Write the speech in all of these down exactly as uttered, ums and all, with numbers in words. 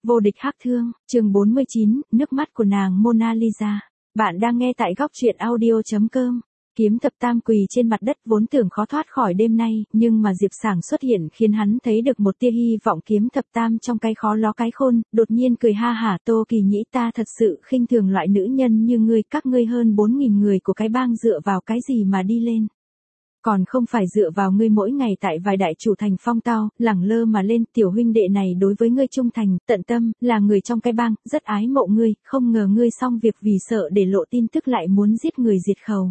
Vô địch hắc thương, chương bốn mươi chín, nước mắt của nàng Mona Lisa. Bạn đang nghe tại góc truyện audio.com. Kiếm thập tam quỳ trên mặt đất vốn tưởng khó thoát khỏi đêm nay, nhưng mà Diệp Sảng xuất hiện khiến hắn thấy được một tia hy vọng. Kiếm thập tam trong cái khó ló cái khôn, đột nhiên cười ha hả. Tô Kỳ Nhĩ, ta thật sự khinh thường loại nữ nhân như ngươi, các ngươi hơn bốn nghìn người của cái bang dựa vào cái gì mà đi lên. Còn không phải dựa vào ngươi mỗi ngày tại vài đại chủ thành phong tao, lẳng lơ mà lên. Tiểu huynh đệ này đối với ngươi trung thành, tận tâm, là người trong cái bang, rất ái mộ ngươi, không ngờ ngươi xong việc vì sợ để lộ tin tức lại muốn giết người diệt khẩu.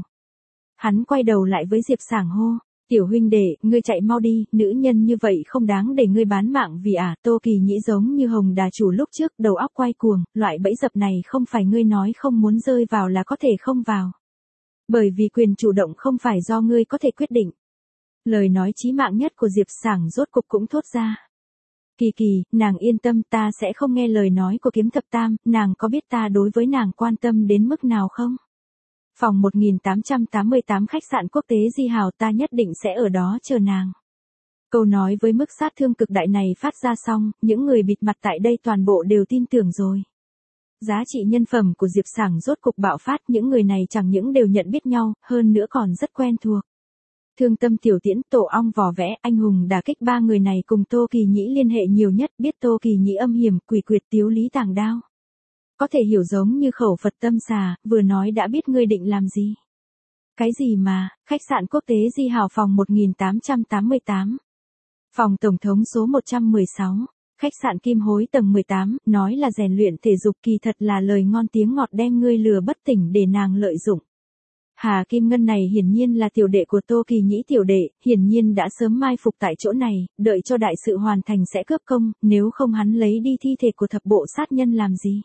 Hắn quay đầu lại với Diệp Sảng hô, tiểu huynh đệ, ngươi chạy mau đi, nữ nhân như vậy không đáng để ngươi bán mạng vì à. Tô Kỳ Nhĩ giống như hồng đà chủ lúc trước, đầu óc quay cuồng, loại bẫy dập này không phải ngươi nói không muốn rơi vào là có thể không vào. Bởi vì quyền chủ động không phải do ngươi có thể quyết định. Lời nói chí mạng nhất của Diệp Sảng rốt cục cũng thốt ra. Kỳ Kỳ, nàng yên tâm, ta sẽ không nghe lời nói của Kiếm thập tam, nàng có biết ta đối với nàng quan tâm đến mức nào không? Phòng một nghìn tám trăm tám mươi tám khách sạn quốc tế Di Hào, ta nhất định sẽ ở đó chờ nàng. Câu nói với mức sát thương cực đại này phát ra xong, những người bịt mặt tại đây toàn bộ đều tin tưởng rồi. Giá trị nhân phẩm của Diệp Sảng rốt cục bạo phát, những người này chẳng những đều nhận biết nhau, hơn nữa còn rất quen thuộc. Thương Tâm, Tiểu Tiễn, Tổ Ong, Vỏ Vẽ, Anh Hùng đả kích, ba người này cùng Tô Kỳ Nhĩ liên hệ nhiều nhất, biết Tô Kỳ Nhĩ âm hiểm, quỷ quyệt, tiếu lý tàng đao. Có thể hiểu giống như khẩu Phật tâm xà, vừa nói đã biết ngươi định làm gì. Cái gì mà, khách sạn quốc tế Di Hào, phòng một nghìn tám trăm tám mươi tám. Phòng tổng thống số một trăm mười sáu. Khách sạn Kim Hối tầng mười tám, nói là rèn luyện thể dục kỳ thật là lời ngon tiếng ngọt đem ngươi lừa bất tỉnh để nàng lợi dụng. Hà Kim Ngân này hiển nhiên là tiểu đệ của Tô Kỳ Nhĩ, tiểu đệ, hiển nhiên đã sớm mai phục tại chỗ này, đợi cho đại sự hoàn thành sẽ cướp công, nếu không hắn lấy đi thi thể của thập bộ sát nhân làm gì.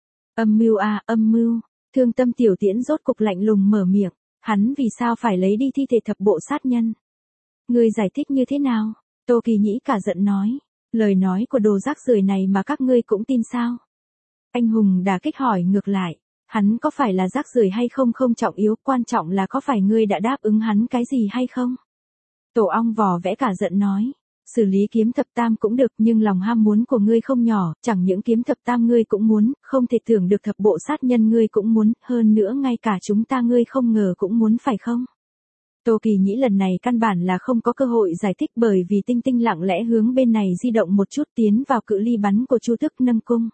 Âm mưu à, âm mưu. Thương Tâm, Tiểu Tiễn rốt cục lạnh lùng mở miệng, hắn vì sao phải lấy đi thi thể thập bộ sát nhân? Ngươi giải thích như thế nào? Tô Kỳ Nhĩ cả giận nói. Lời nói của đồ rác rưởi này mà các ngươi cũng tin sao? Anh Hùng đả kích hỏi ngược lại, hắn có phải là rác rưởi hay không không trọng yếu, quan trọng là có phải ngươi đã đáp ứng hắn cái gì hay không? Tổ Ong Vỏ Vẽ cả giận nói, xử lý Kiếm thập tam cũng được, nhưng lòng ham muốn của ngươi không nhỏ, chẳng những Kiếm thập tam ngươi cũng muốn, không thể tưởng được thập bộ sát nhân ngươi cũng muốn, hơn nữa ngay cả chúng ta ngươi không ngờ cũng muốn phải không? Tô Kỳ Nhĩ lần này căn bản là không có cơ hội giải thích, bởi vì Tinh Tinh lặng lẽ hướng bên này di động một chút, tiến vào cự ly bắn của Chu Thức Nâng Cung.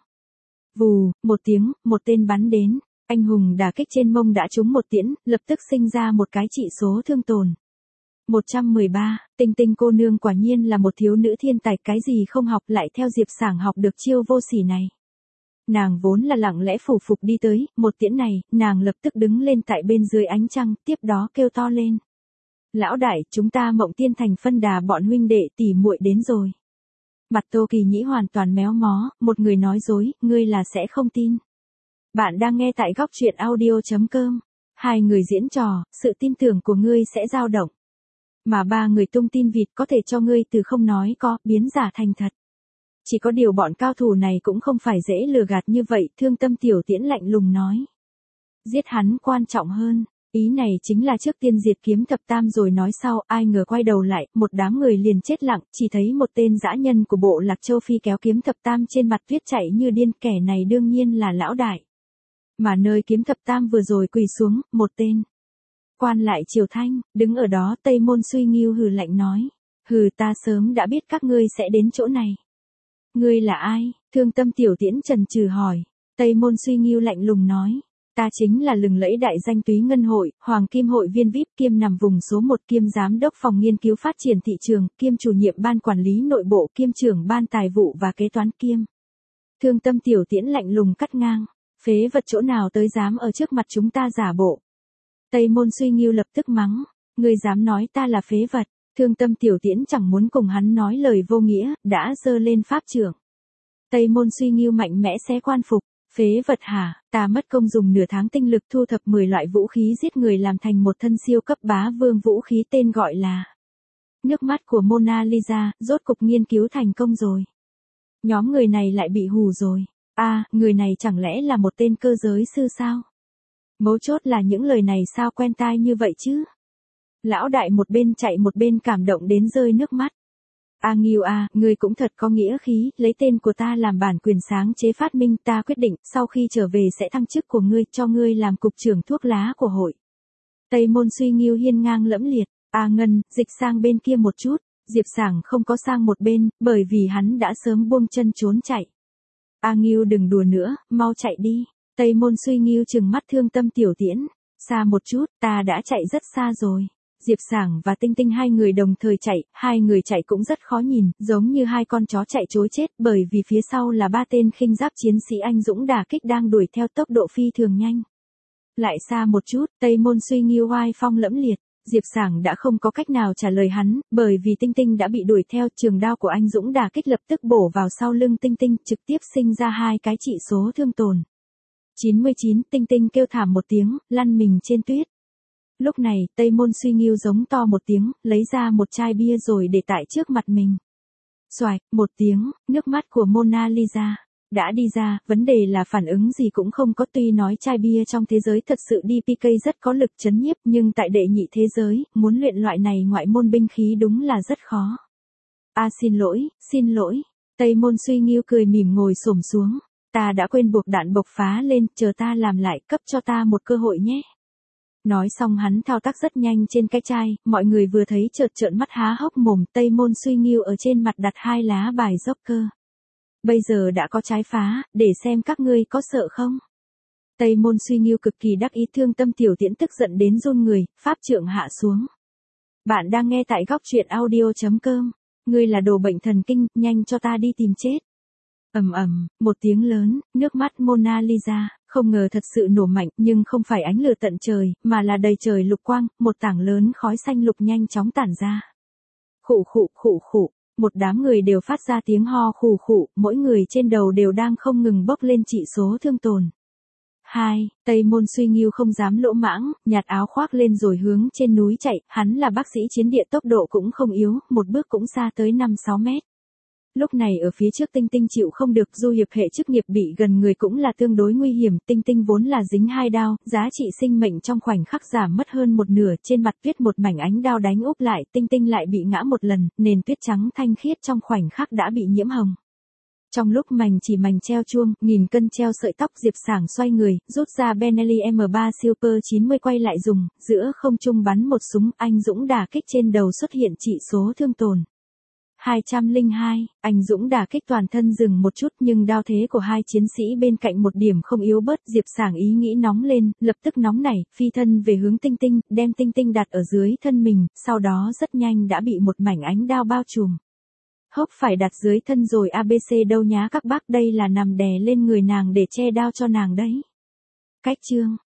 Vù, một tiếng, một tên bắn đến, Anh Hùng đả kích trên mông đã trúng một tiễn, lập tức sinh ra một cái trị số thương tổn. một trăm mười ba, Tinh Tinh cô nương quả nhiên là một thiếu nữ thiên tài, cái gì không học lại theo Diệp Sảng học được chiêu vô sỉ này. Nàng vốn là lặng lẽ phủ phục đi tới, một tiễn này, nàng lập tức đứng lên tại bên dưới ánh trăng, tiếp đó kêu to lên. Lão đại, chúng ta Mộng Tiên Thành phân đà bọn huynh đệ tỷ muội đến rồi. Mặt Tô Kỳ Nhĩ hoàn toàn méo mó, một người nói dối, ngươi là sẽ không tin. Bạn đang nghe tại góc truyện audio.com. Hai người diễn trò, sự tin tưởng của ngươi sẽ dao động. Mà ba người tung tin vịt có thể cho ngươi từ không nói có, biến giả thành thật. Chỉ có điều bọn cao thủ này cũng không phải dễ lừa gạt như vậy, Thương Tâm, Tiểu Tiễn lạnh lùng nói. Giết hắn quan trọng hơn. Ý này chính là trước tiên diệt Kiếm thập tam rồi nói sau, ai ngờ quay đầu lại, một đám người liền chết lặng, chỉ thấy một tên dã nhân của bộ Lạc Châu Phi kéo Kiếm thập tam trên mặt tuyết chạy như điên, kẻ này đương nhiên là lão đại. Mà nơi Kiếm thập tam vừa rồi quỳ xuống, một tên quan lại Triều Thanh, đứng ở đó. Tây Môn Suy Nghiêu hừ lạnh nói, hừ, ta sớm đã biết các ngươi sẽ đến chỗ này. Ngươi là ai? Thương Tâm, Tiểu Tiễn chần chừ hỏi. Tây Môn Suy Nghiêu lạnh lùng nói, ta chính là lừng lẫy đại danh Túy Ngân Hội, Hoàng Kim Hội viên vi ai pi, kiêm nằm vùng số một, kiêm giám đốc phòng nghiên cứu phát triển thị trường, kiêm chủ nhiệm ban quản lý nội bộ, kiêm trưởng ban tài vụ và kế toán kiêm. Thương Tâm, Tiểu Tiễn lạnh lùng cắt ngang, phế vật chỗ nào tới dám ở trước mặt chúng ta giả bộ. Tây Môn Suy Nghiêu lập tức mắng, ngươi dám nói ta là phế vật? Thương Tâm, Tiểu Tiễn chẳng muốn cùng hắn nói lời vô nghĩa, đã giơ lên pháp trưởng. Tây Môn Suy Nghiêu mạnh mẽ xé quan phục. Phế vật hả, ta mất công dùng nửa tháng tinh lực thu thập mười loại vũ khí giết người làm thành một thân siêu cấp bá vương vũ khí tên gọi là nước mắt của Mona Lisa, rốt cục nghiên cứu thành công rồi. Nhóm người này lại bị hù rồi. A, à, người này chẳng lẽ là một tên cơ giới sư sao? Mấu chốt là những lời này sao quen tai như vậy chứ? Lão đại một bên chạy một bên cảm động đến rơi nước mắt. A Nghiêu à, ngươi cũng thật có nghĩa khí, lấy tên của ta làm bản quyền sáng chế phát minh, ta quyết định, sau khi trở về sẽ thăng chức của ngươi, cho ngươi làm cục trưởng thuốc lá của hội. Tây Môn Suy Nghiêu hiên ngang lẫm liệt, A Ngân, dịch sang bên kia một chút, Diệp Sảng không có sang một bên, bởi vì hắn đã sớm buông chân trốn chạy. A Nghiêu đừng đùa nữa, mau chạy đi. Tây Môn Suy Nghiêu trừng mắt thương tâm tiểu tiễn, xa một chút, ta đã chạy rất xa rồi. Diệp Sảng và Tinh Tinh hai người đồng thời chạy, hai người chạy cũng rất khó nhìn, giống như hai con chó chạy trối chết, bởi vì phía sau là ba tên khinh giáp chiến sĩ anh dũng đả kích đang đuổi theo tốc độ phi thường nhanh. Lại xa một chút, Tây Môn Suy Nghiêu oai phong lẫm liệt, Diệp Sảng đã không có cách nào trả lời hắn, bởi vì Tinh Tinh đã bị đuổi theo, trường đao của anh dũng đả kích lập tức bổ vào sau lưng Tinh Tinh, trực tiếp sinh ra hai cái trị số thương tổn. chín mươi chín, Tinh Tinh kêu thảm một tiếng, lăn mình trên tuyết. Lúc này, Tây Môn Suy Nghiêu giống to một tiếng, lấy ra một chai bia rồi để tại trước mặt mình. Xoạch, một tiếng, nước mắt của Mona Lisa đã đi ra, vấn đề là phản ứng gì cũng không có, tuy nói chai bia trong thế giới thật sự đê pê ca rất có lực chấn nhiếp, nhưng tại đệ nhị thế giới, muốn luyện loại này ngoại môn binh khí đúng là rất khó. A à, xin lỗi, xin lỗi. Tây Môn Suy Nghiêu cười mỉm ngồi xổm xuống. Ta đã quên buộc đạn bộc phá lên, chờ ta làm lại, cấp cho ta một cơ hội nhé. Nói xong hắn thao tác rất nhanh trên cái chai, mọi người vừa thấy chợt trợn mắt há hốc mồm. Tây Môn Suy Nghiêu ở trên mặt đặt hai lá bài Joker. Bây giờ đã có trái phá, để xem các ngươi có sợ không. Tây Môn Suy Nghiêu cực kỳ đắc ý, thương tâm tiểu tiễn tức giận đến run người, pháp trượng hạ xuống. Bạn đang nghe tại góc truyện audio chấm com. Ngươi là đồ bệnh thần kinh, nhanh cho ta đi tìm chết. Ầm ầm, một tiếng lớn, nước mắt Mona Lisa, không ngờ thật sự nổ mạnh, nhưng không phải ánh lửa tận trời, mà là đầy trời lục quang, một tảng lớn khói xanh lục nhanh chóng tản ra. Khụ khụ khụ khụ, một đám người đều phát ra tiếng ho khụ khụ, mỗi người trên đầu đều đang không ngừng bốc lên trị số thương tổn. Hai, Tây Môn Suy Nghiêu không dám lỗ mãng, nhặt áo khoác lên rồi hướng trên núi chạy, hắn là bác sĩ chiến địa, tốc độ cũng không yếu, một bước cũng xa tới năm sáu mét. Lúc này ở phía trước Tinh Tinh chịu không được, du hiệp hệ chức nghiệp bị gần người cũng là tương đối nguy hiểm, Tinh Tinh vốn là dính hai đao, giá trị sinh mệnh trong khoảnh khắc giảm mất hơn một nửa, trên mặt tuyết một mảnh ánh đao đánh úp lại, Tinh Tinh lại bị ngã một lần, nền tuyết trắng thanh khiết trong khoảnh khắc đã bị nhiễm hồng. Trong lúc mảnh chỉ mảnh treo chuông, nghìn cân treo sợi tóc, Diệp Sảng xoay người, rút ra Benelli M ba Super chín mươi quay lại dùng, giữa không trung bắn một súng, anh dũng đả kích trên đầu xuất hiện trị số thương tổn. hai trăm lẻ hai, anh dũng đả kích toàn thân dừng một chút, nhưng đao thế của hai chiến sĩ bên cạnh một điểm không yếu bớt, Diệp Sảng ý nghĩ nóng lên, lập tức nóng nảy, phi thân về hướng Tinh Tinh, đem Tinh Tinh đặt ở dưới thân mình, sau đó rất nhanh đã bị một mảnh ánh đao bao trùm. Hốc phải đặt dưới thân rồi, a bê xê đâu nhá các bác, đây là nằm đè lên người nàng để che đao cho nàng đấy. Cách chương